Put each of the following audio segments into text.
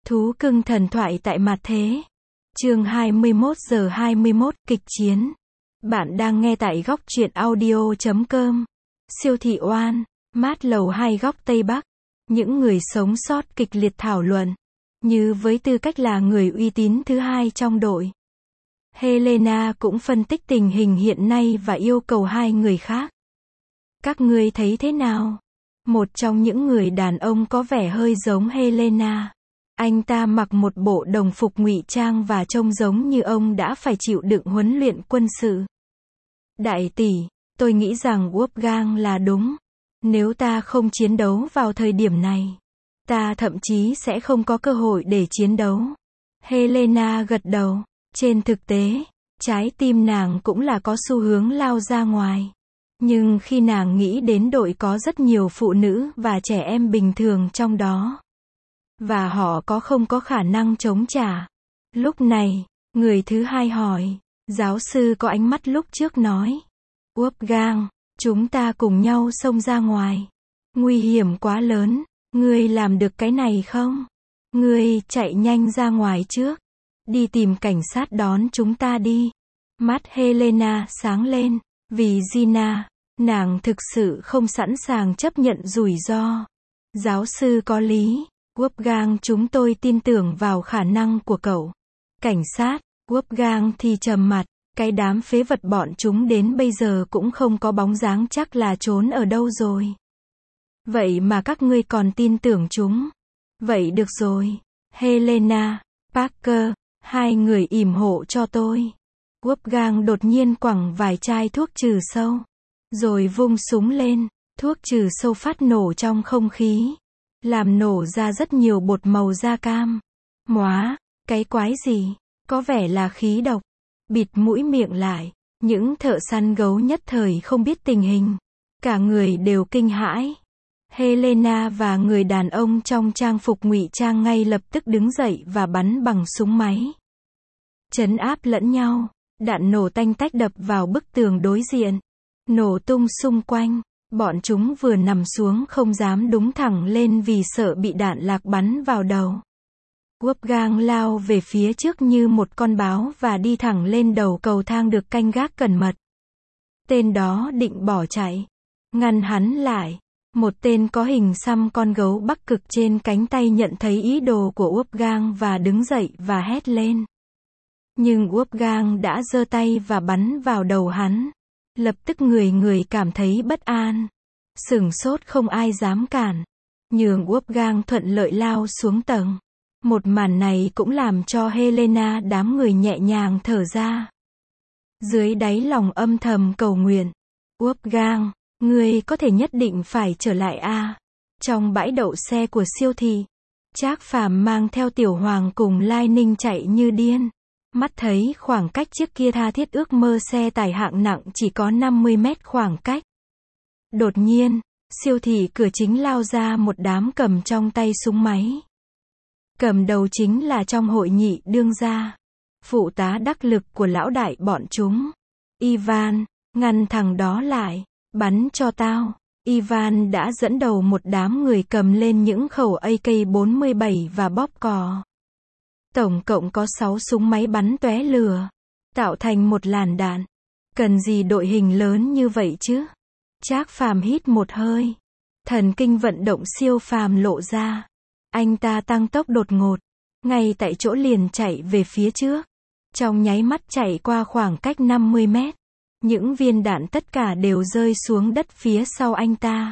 Thú cưng thần thoại tại mặt thế. Chương 21:21 Kịch chiến. Bạn đang nghe tại góc truyện audio.com. Siêu thị Oan, mát lầu 2 góc Tây Bắc. Những người sống sót kịch liệt thảo luận, như với tư cách là người uy tín thứ hai trong đội. Helena cũng phân tích tình hình hiện nay và yêu cầu hai người khác. Các ngươi thấy thế nào? Một trong những người đàn ông có vẻ hơi giống Helena. Anh ta mặc một bộ đồng phục ngụy trang và trông giống như ông đã phải chịu đựng huấn luyện quân sự. Đại tỷ, tôi nghĩ rằng Wolfgang là đúng. Nếu ta không chiến đấu vào thời điểm này, ta thậm chí sẽ không có cơ hội để chiến đấu. Helena gật đầu. Trên thực tế, trái tim nàng cũng là có xu hướng lao ra ngoài. Nhưng khi nàng nghĩ đến đội có rất nhiều phụ nữ và trẻ em bình thường trong đó, và họ không có khả năng chống trả. Lúc này, người thứ hai hỏi, giáo sư có ánh mắt lúc trước nói, Wolfgang, chúng ta cùng nhau xông ra ngoài. Nguy hiểm quá lớn, ngươi làm được cái này không? Ngươi chạy nhanh ra ngoài trước. Đi tìm cảnh sát đón chúng ta đi. Mắt Helena sáng lên. Vì Gina, nàng thực sự không sẵn sàng chấp nhận rủi ro. Giáo sư có lý. Wolfgang, chúng tôi tin tưởng vào khả năng của cậu. Cảnh sát, Wolfgang thì trầm mặt. Cái đám phế vật bọn chúng đến bây giờ cũng không có bóng dáng, chắc là trốn ở đâu rồi. Vậy mà các ngươi còn tin tưởng chúng. Vậy được rồi. Helena, Parker, hai người ỉm hộ cho tôi. Wolfgang đột nhiên quẳng vài chai thuốc trừ sâu. Rồi vung súng lên. Thuốc trừ sâu phát nổ trong không khí. Làm nổ ra rất nhiều bột màu da cam. Móa, cái quái gì? Có vẻ là khí độc. Bịt mũi miệng lại. Những thợ săn gấu nhất thời không biết tình hình. Cả người đều kinh hãi. Helena và người đàn ông trong trang phục ngụy trang ngay lập tức đứng dậy và bắn bằng súng máy. Trấn áp lẫn nhau. Đạn nổ tanh tách đập vào bức tường đối diện. Nổ tung xung quanh. Bọn chúng vừa nằm xuống không dám đúng thẳng lên vì sợ bị đạn lạc bắn vào đầu. Wolfgang lao về phía trước như một con báo và đi thẳng lên đầu cầu thang được canh gác cẩn mật. Tên đó định bỏ chạy. Ngăn hắn lại. Một tên có hình xăm con gấu Bắc Cực trên cánh tay nhận thấy ý đồ của Wolfgang và đứng dậy và hét lên. Nhưng Wolfgang đã giơ tay và bắn vào đầu hắn. Lập tức người cảm thấy bất an. Sửng sốt, không ai dám cản. Nhường Wolfgang thuận lợi lao xuống tầng. Một màn này cũng làm cho Helena đám người nhẹ nhàng thở ra. Dưới đáy lòng âm thầm cầu nguyện. Wolfgang, ngươi có thể nhất định phải trở lại a. Trong bãi đậu xe của siêu thị, Trác Phàm mang theo Tiểu Hoàng cùng Lai Ninh chạy như điên. Mắt thấy khoảng cách trước kia tha thiết ước mơ xe tải hạng nặng chỉ có 50 mét khoảng cách. Đột nhiên, siêu thị cửa chính lao ra một đám cầm trong tay súng máy. Cầm đầu chính là trong hội nghị đương gia, phụ tá đắc lực của lão đại bọn chúng. Ivan, ngăn thằng đó lại, bắn cho tao. Ivan đã dẫn đầu một đám người cầm lên những khẩu AK-47 và bóp cò. Tổng cộng có 6 súng máy bắn tóe lửa, tạo thành một làn đạn. Cần gì đội hình lớn như vậy chứ? Trác Phàm hít một hơi. Thần kinh vận động siêu phàm lộ ra. Anh ta tăng tốc đột ngột. Ngay tại chỗ liền chạy về phía trước. Trong nháy mắt chạy qua khoảng cách 50 mét. Những viên đạn tất cả đều rơi xuống đất phía sau anh ta.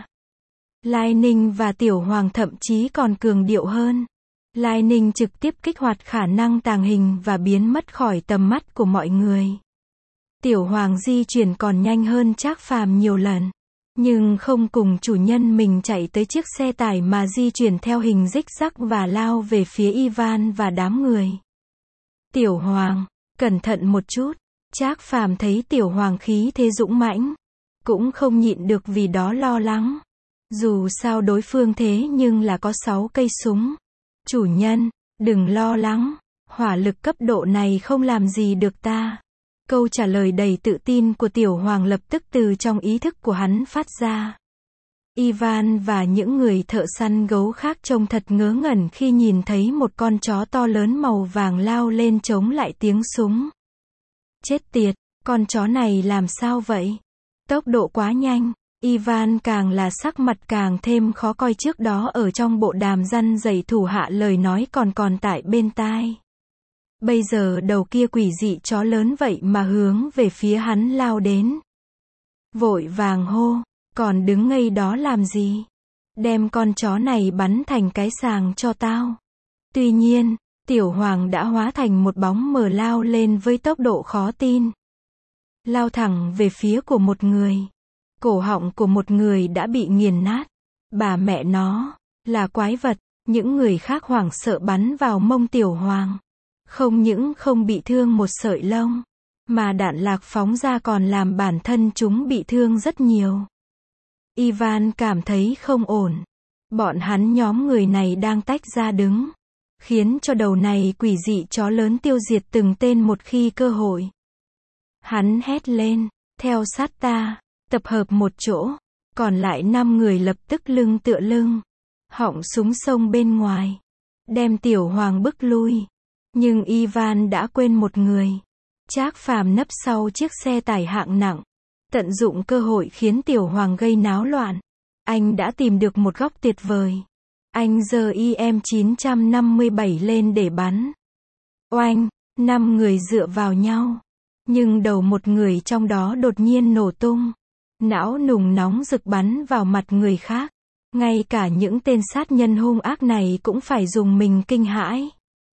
Lai Ninh và Tiểu Hoàng thậm chí còn cường điệu hơn. Lai Ninh trực tiếp kích hoạt khả năng tàng hình và biến mất khỏi tầm mắt của mọi người. Tiểu Hoàng di chuyển còn nhanh hơn Trác Phàm nhiều lần. Nhưng không cùng chủ nhân mình chạy tới chiếc xe tải mà di chuyển theo hình rích rắc và lao về phía Ivan và đám người. Tiểu Hoàng, cẩn thận một chút. Trác Phàm thấy Tiểu Hoàng khí thế dũng mãnh, cũng không nhịn được vì đó lo lắng. Dù sao đối phương thế nhưng là có 6 cây súng. Chủ nhân, đừng lo lắng, hỏa lực cấp độ này không làm gì được ta. Câu trả lời đầy tự tin của Tiểu Hoàng lập tức từ trong ý thức của hắn phát ra. Ivan và những người thợ săn gấu khác trông thật ngớ ngẩn khi nhìn thấy một con chó to lớn màu vàng lao lên chống lại tiếng súng. Chết tiệt, con chó này làm sao vậy? Tốc độ quá nhanh. Ivan càng là sắc mặt càng thêm khó coi, trước đó ở trong bộ đàm răn dạy thủ hạ lời nói còn tại bên tai. Bây giờ đầu kia quỷ dị chó lớn vậy mà hướng về phía hắn lao đến. Vội vàng hô, còn đứng ngây đó làm gì? Đem con chó này bắn thành cái sàng cho tao. Tuy nhiên, Tiểu Hoàng đã hóa thành một bóng mờ lao lên với tốc độ khó tin. Lao thẳng về phía của một người. Cổ họng của một người đã bị nghiền nát. Bà mẹ nó, là quái vật. Những người khác hoảng sợ bắn vào mông Tiểu Hoàng. Không những không bị thương một sợi lông, mà đạn lạc phóng ra còn làm bản thân chúng bị thương rất nhiều. Ivan cảm thấy không ổn. Bọn hắn nhóm người này đang tách ra đứng, khiến cho đầu này quỷ dị chó lớn tiêu diệt từng tên một khi cơ hội. Hắn hét lên, theo sát ta, tập hợp một chỗ. Còn lại 5 người lập tức lưng tựa lưng, họng súng xông bên ngoài, đem Tiểu Hoàng bức lui. Nhưng Ivan đã quên một người. Trác Phàm nấp sau chiếc xe tải hạng nặng, tận dụng cơ hội khiến Tiểu Hoàng gây náo loạn. Anh đã tìm được một góc tuyệt vời. Anh giơ IM-957 lên để bắn. Oanh, 5 người dựa vào nhau. Nhưng đầu một người trong đó đột nhiên nổ tung. Não nùng nóng rực bắn vào mặt người khác. Ngay cả những tên sát nhân hung ác này cũng phải dùng mình kinh hãi.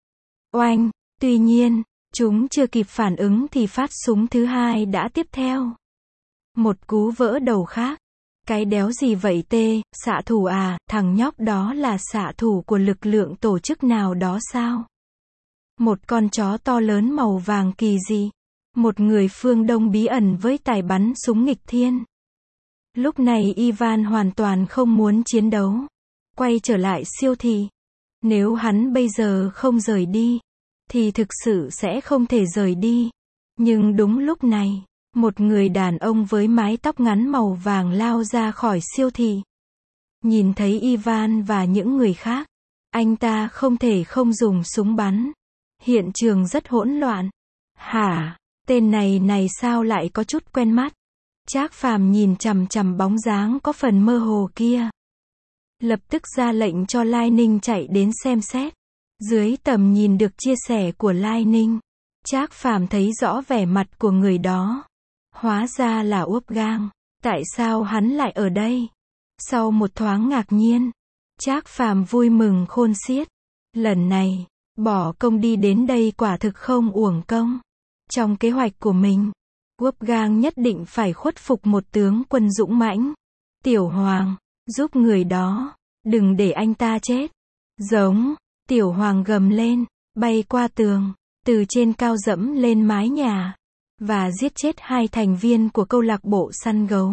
Oanh, tuy nhiên, chúng chưa kịp phản ứng thì phát súng thứ hai đã tiếp theo. Một cú vỡ đầu khác. Cái đéo gì vậy tê, xạ thủ à, thằng nhóc đó là xạ thủ của lực lượng tổ chức nào đó sao? Một con chó to lớn màu vàng kỳ dị. Một người phương Đông bí ẩn với tài bắn súng nghịch thiên. Lúc này Ivan hoàn toàn không muốn chiến đấu. Quay trở lại siêu thị. Nếu hắn bây giờ không rời đi, thì thực sự sẽ không thể rời đi. Nhưng đúng lúc này, một người đàn ông với mái tóc ngắn màu vàng lao ra khỏi siêu thị. Nhìn thấy Ivan và những người khác, anh ta không thể không dùng súng bắn. Hiện trường rất hỗn loạn. Hả? Tên này sao lại có chút quen mắt? Trác Phàm nhìn chằm chằm bóng dáng có phần mơ hồ kia. Lập tức ra lệnh cho Lai Ninh chạy đến xem xét. Dưới tầm nhìn được chia sẻ của Lai Ninh, Trác Phàm thấy rõ vẻ mặt của người đó. Hóa ra là Wolfgang. Tại sao hắn lại ở đây? Sau một thoáng ngạc nhiên, Trác Phàm vui mừng khôn xiết. Lần này, bỏ công đi đến đây quả thực không uổng công. Trong kế hoạch của mình, Wolfgang nhất định phải khuất phục một tướng quân dũng mãnh. Tiểu Hoàng, giúp người đó, đừng để anh ta chết. Giống, Tiểu Hoàng gầm lên, bay qua tường, từ trên cao dẫm lên mái nhà, và giết chết 2 thành viên của câu lạc bộ săn gấu.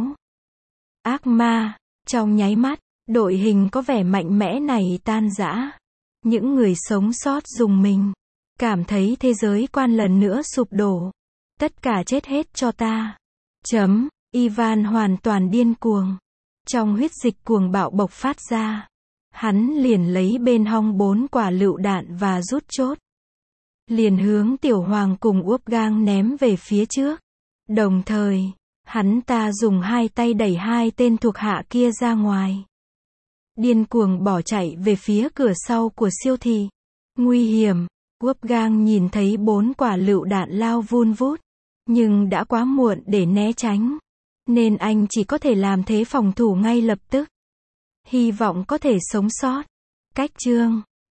Ác ma, trong nháy mắt, đội hình có vẻ mạnh mẽ này tan rã. Những người sống sót rùng mình, cảm thấy thế giới quan lần nữa sụp đổ. Tất cả chết hết cho ta. Ivan hoàn toàn điên cuồng. Trong huyết dịch cuồng bạo bộc phát ra. Hắn liền lấy bên hông 4 quả lựu đạn và rút chốt. Liền hướng Tiểu Hoàng cùng Wolfgang ném về phía trước. Đồng thời, hắn ta dùng 2 tay đẩy 2 tên thuộc hạ kia ra ngoài. Điên cuồng bỏ chạy về phía cửa sau của siêu thị. Nguy hiểm. Wolfgang nhìn thấy 4 quả lựu đạn lao vun vút. Nhưng đã quá muộn để né tránh. Nên anh chỉ có thể làm thế phòng thủ ngay lập tức. Hy vọng có thể sống sót. Cách chương